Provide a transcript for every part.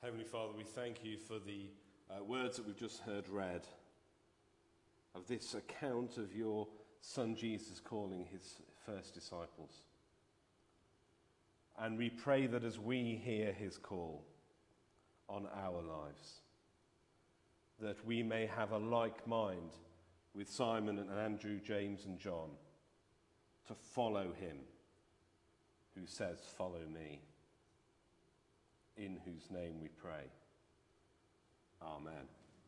Heavenly Father, we thank you for the words that we've just heard read of this account of your Son Jesus calling his first disciples. And we pray that as we hear his call on our lives, that we may have a like mind with Simon and Andrew, James and John, to follow him who says, "Follow me," in whose name we pray. Amen.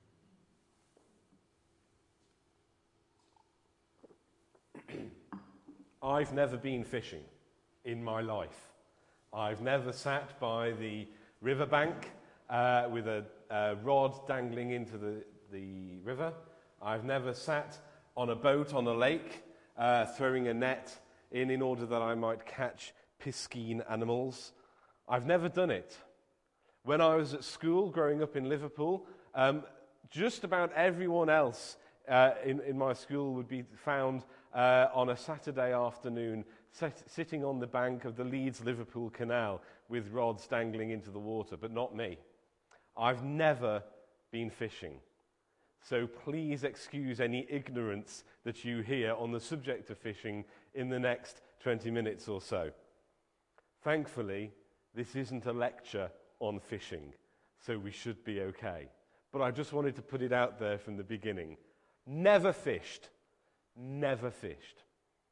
I've never been fishing in my life. I've never sat by the riverbank with a rod dangling into the river. I've never sat on a boat on a lake throwing a net in order that I might catch piscine animals. I've never done it. When I was at school growing up in Liverpool, just about everyone else in my school would be found on a Saturday afternoon sitting on the bank of the Leeds-Liverpool Canal with rods dangling into the water, but not me. I've never been fishing. So please excuse any ignorance that you hear on the subject of fishing in the next 20 minutes or so. Thankfully, this isn't a lecture on fishing, so we should be okay. But I just wanted to put it out there from the beginning. Never fished. Never fished.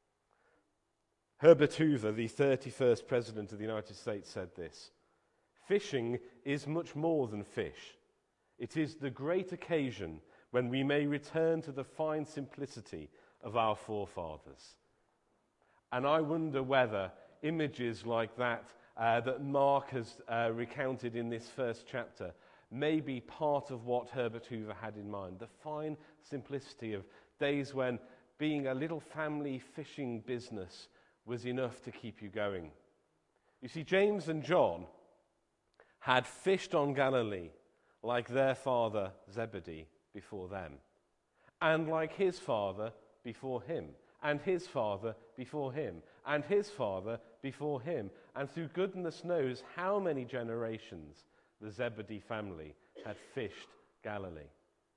Herbert Hoover, the 31st President of the United States, said this: "Fishing is much more than fish. It is the great occasion when we may return to the fine simplicity of our forefathers." And I wonder whether images like that that Mark has recounted in this first chapter may be part of what Herbert Hoover had in mind. The fine simplicity of days when being a little family fishing business was enough to keep you going. You see, James and John had fished on Galilee like their father Zebedee before them, and like his father before him, and his father before him, and his father before him, and through goodness knows how many generations the Zebedee family had fished Galilee.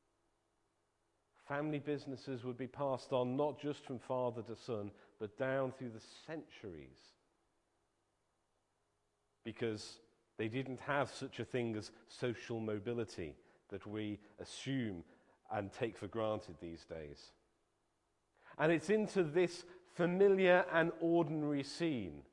Family businesses would be passed on not just from father to son, but down through the centuries, because they didn't have such a thing as social mobility that we assume and take for granted these days. And it's into this familiar and ordinary scene,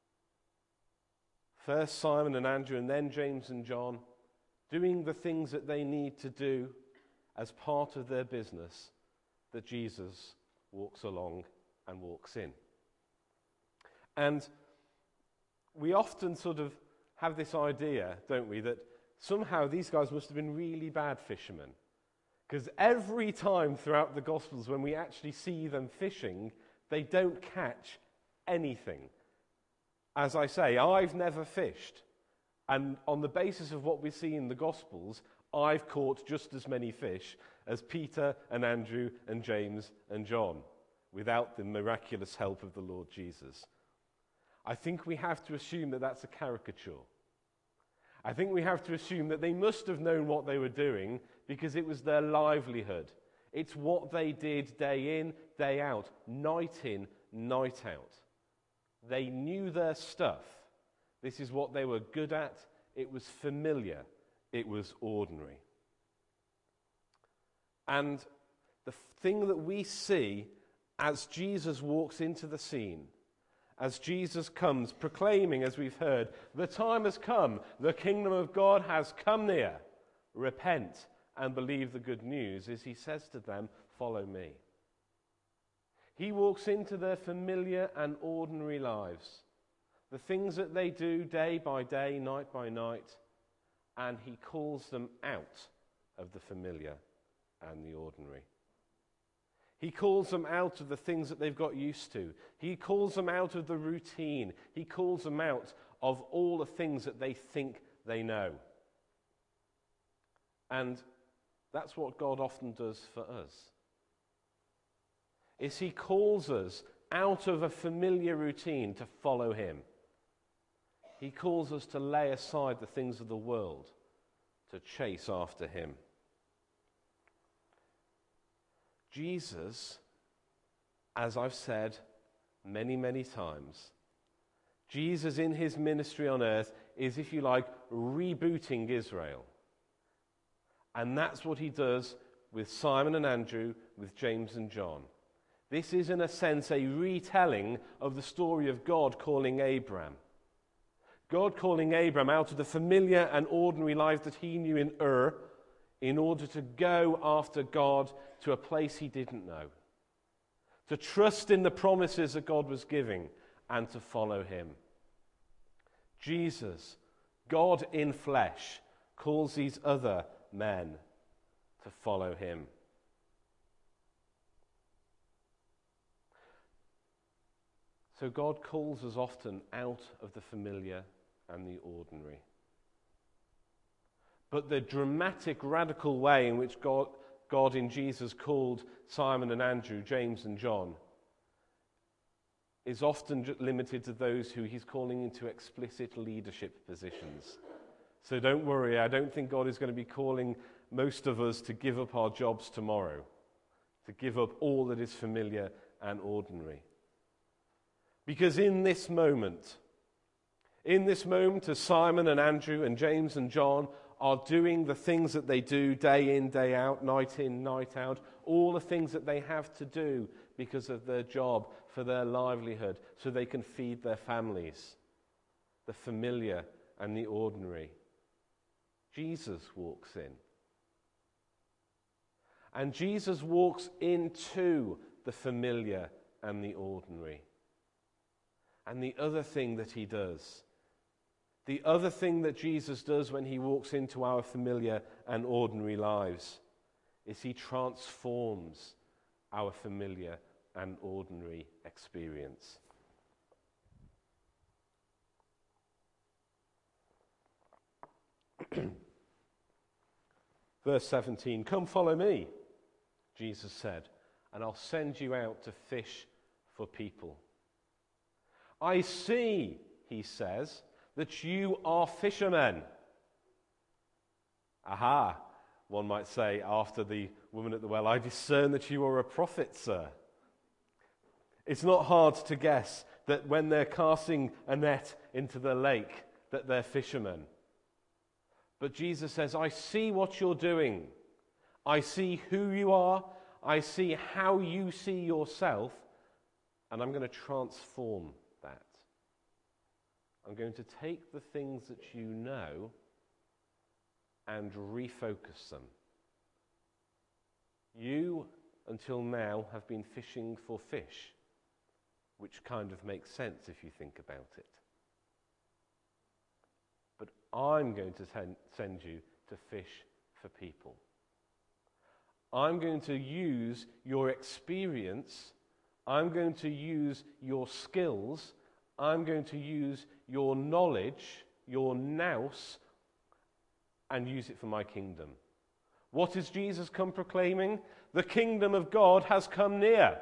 first Simon and Andrew and then James and John, doing the things that they need to do as part of their business, that Jesus walks along and walks in. And we often sort of have this idea, don't we, that somehow these guys must have been really bad fishermen. Because every time throughout the Gospels when we actually see them fishing, they don't catch anything. As I say, I've never fished. And on the basis of what we see in the Gospels, I've caught just as many fish as Peter and Andrew and James and John, without the miraculous help of the Lord Jesus. I think we have to assume that that's a caricature. I think we have to assume that they must have known what they were doing because it was their livelihood. It's what they did day in, day out, night in, night out. They knew their stuff. This is what they were good at. It was familiar. It was ordinary. And the thing that we see as Jesus walks into the scene, as Jesus comes proclaiming, as we've heard, the time has come, the kingdom of God has come near, repent and believe the good news, is he says to them, "Follow me." He walks into their familiar and ordinary lives, the things that they do day by day, night by night, and he calls them out of the familiar and the ordinary. He calls them out of the things that they've got used to. He calls them out of the routine. He calls them out of all the things that they think they know. And that's what God often does for us. Is he calls us out of a familiar routine to follow him. He calls us to lay aside the things of the world to chase after him. Jesus, as I've said many, many times, Jesus in his ministry on earth is, if you like, rebooting Israel. And that's what he does with Simon and Andrew, with James and John. This is, in a sense, a retelling of the story of God calling Abram. God calling Abram out of the familiar and ordinary life that he knew in Ur in order to go after God to a place he didn't know. To trust in the promises that God was giving and to follow him. Jesus, God in flesh, calls these other men to follow him. So God calls us often out of the familiar and the ordinary. But the dramatic, radical way in which God in Jesus called Simon and Andrew, James and John, is often limited to those who he's calling into explicit leadership positions. So don't worry, I don't think God is going to be calling most of us to give up our jobs tomorrow, to give up all that is familiar and ordinary. Because in this moment, as Simon and Andrew and James and John are doing the things that they do day in, day out, night in, night out, all the things that they have to do because of their job, for their livelihood, so they can feed their families, the familiar and the ordinary. Jesus walks in. And Jesus walks into the familiar and the ordinary. And the other thing that he does, the other thing that Jesus does when he walks into our familiar and ordinary lives, is he transforms our familiar and ordinary experience. Verse 17, "Come follow me," Jesus said, "and I'll send you out to fish for people." "I see," he says, "that you are fishermen." Aha, one might say after the woman at the well, "I discern that you are a prophet, sir." It's not hard to guess that when they're casting a net into the lake, that they're fishermen. But Jesus says, "I see what you're doing. I see who you are. I see how you see yourself. And I'm going to transform that. I'm going to take the things that you know and refocus them. You, until now, have been fishing for fish, which kind of makes sense if you think about it. But I'm going to send you to fish for people. I'm going to use your experience, I'm going to use your skills, I'm going to use your knowledge, your nous, and use it for my kingdom. What is Jesus come proclaiming? The kingdom of God has come near.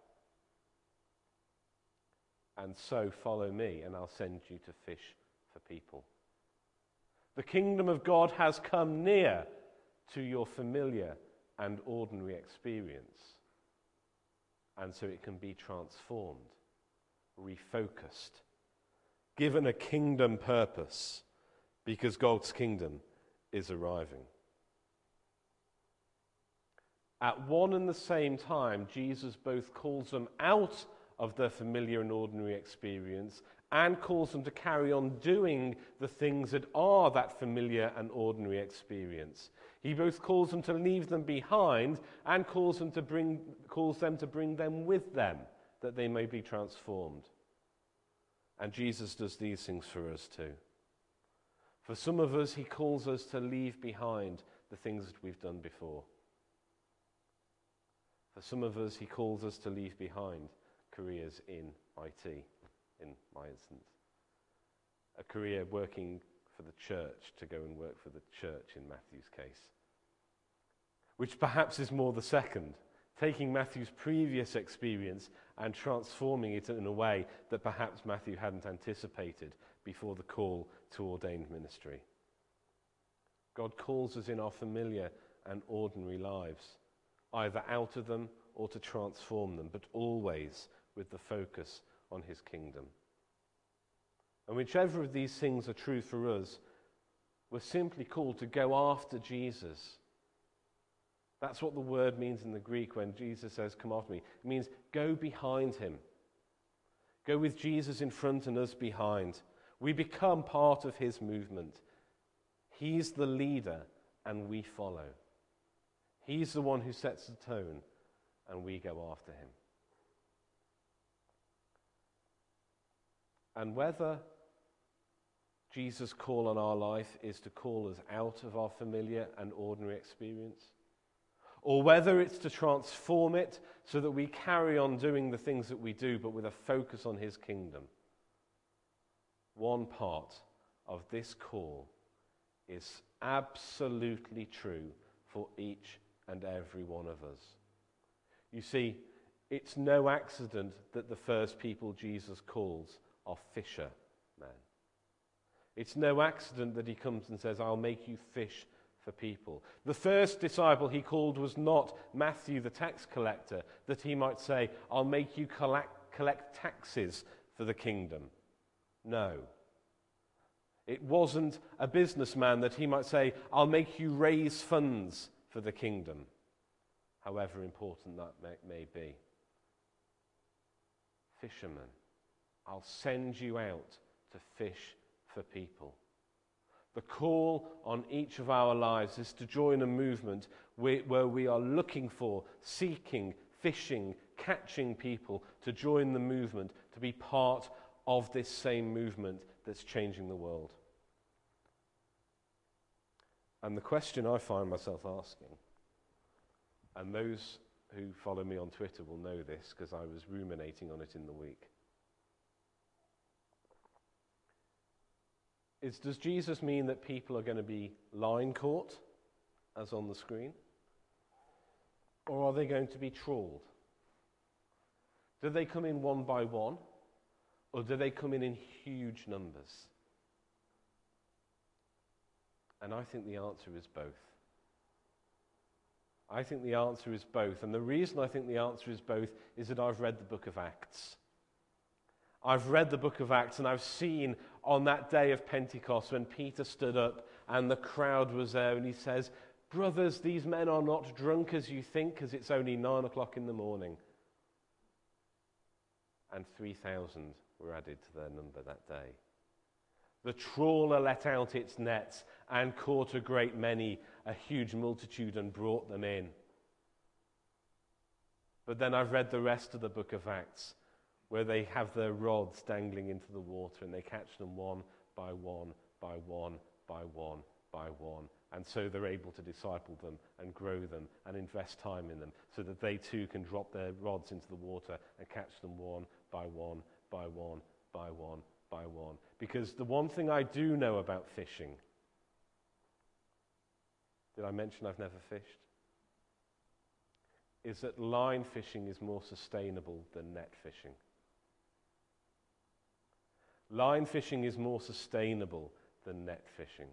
And so follow me, and I'll send you to fish for people. The kingdom of God has come near to your familiar and ordinary experience. And so it can be transformed, refocused, given a kingdom purpose, because God's kingdom is arriving. At one and the same time, Jesus both calls them out of their familiar and ordinary experience and calls them to carry on doing the things that are that familiar and ordinary experience. He both calls them to leave them behind and calls them to bring them with them, that they may be transformed. And Jesus does these things for us too. For some of us, he calls us to leave behind the things that we've done before. For some of us, he calls us to leave behind careers in IT, in my instance. A career working for the church, to go and work for the church in Matthew's case. Which perhaps is more the second, taking Matthew's previous experience and transforming it in a way that perhaps Matthew hadn't anticipated before the call to ordained ministry. God calls us in our familiar and ordinary lives, either out of them or to transform them, but always with the focus on his kingdom. And whichever of these things are true for us, we're simply called to go after Jesus. That's what the word means in the Greek when Jesus says, come after me. It means go behind him. Go with Jesus in front and us behind. We become part of his movement. He's the leader and we follow. He's the one who sets the tone and we go after him. And whether Jesus' call on our life is to call us out of our familiar and ordinary experience, or whether it's to transform it so that we carry on doing the things that we do but with a focus on his kingdom, one part of this call is absolutely true for each and every one of us. You see, it's no accident that the first people Jesus calls are fishermen. It's no accident that he comes and says, I'll make you fish for people. The first disciple he called was not Matthew the tax collector, that he might say, I'll make you collect taxes for the kingdom. No. It wasn't a businessman that he might say, I'll make you raise funds for the kingdom, however important that may be. Fishermen, I'll send you out to fish for people. The call on each of our lives is to join a movement where we are looking for, seeking, fishing, catching people to join the movement, to be part of this same movement that's changing the world. And the question I find myself asking, and those who follow me on Twitter will know this because I was ruminating on it in the week, is, does Jesus mean that people are going to be line caught, as on the screen? Or are they going to be trawled? Do they come in one by one? Or do they come in huge numbers? And I think the answer is both. I think the answer is both. And the reason I think the answer is both is that I've read the book of Acts. I've read the book of Acts and I've seen on that day of Pentecost when Peter stood up and the crowd was there and he says, brothers, these men are not drunk as you think because it's only 9 o'clock in the morning. And 3,000 were added to their number that day. The trawler let out its nets and caught a great many, a huge multitude, and brought them in. But then I've read the rest of the book of Acts, where they have their rods dangling into the water and they catch them one by one, by one, by one, by one. And so they're able to disciple them and grow them and invest time in them so that they too can drop their rods into the water and catch them one by one, by one, by one, by one. Because the one thing I do know about fishing, did I mention I've never fished? Is that line fishing is more sustainable than net fishing. Line fishing is more sustainable than net fishing.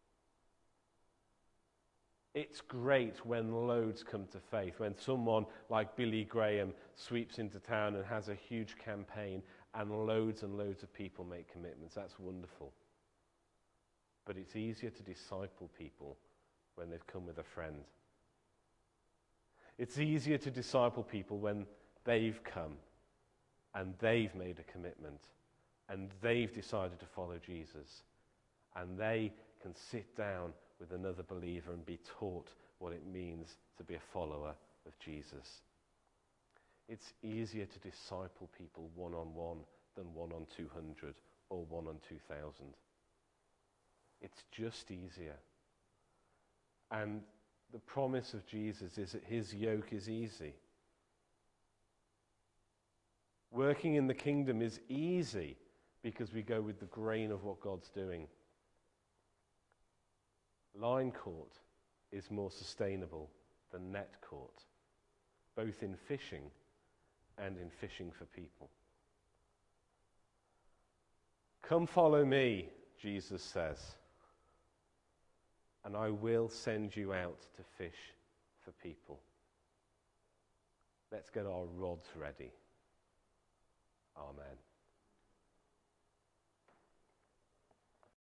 It's great when loads come to faith, when someone like Billy Graham sweeps into town and has a huge campaign and loads of people make commitments. That's wonderful. But it's easier to disciple people when they've come with a friend. It's easier to disciple people when they've come and they've made a commitment and they've decided to follow Jesus and they can sit down with another believer and be taught what it means to be a follower of Jesus. It's easier to disciple people one-on-one than 1 on 200 or 1 on 2,000. It's just easier. And the promise of Jesus is that his yoke is easy. Working in the kingdom is easy because we go with the grain of what God's doing. Line caught is more sustainable than net caught, both in fishing and in fishing for people. Come follow me, Jesus says, and I will send you out to fish for people. Let's get our rods ready.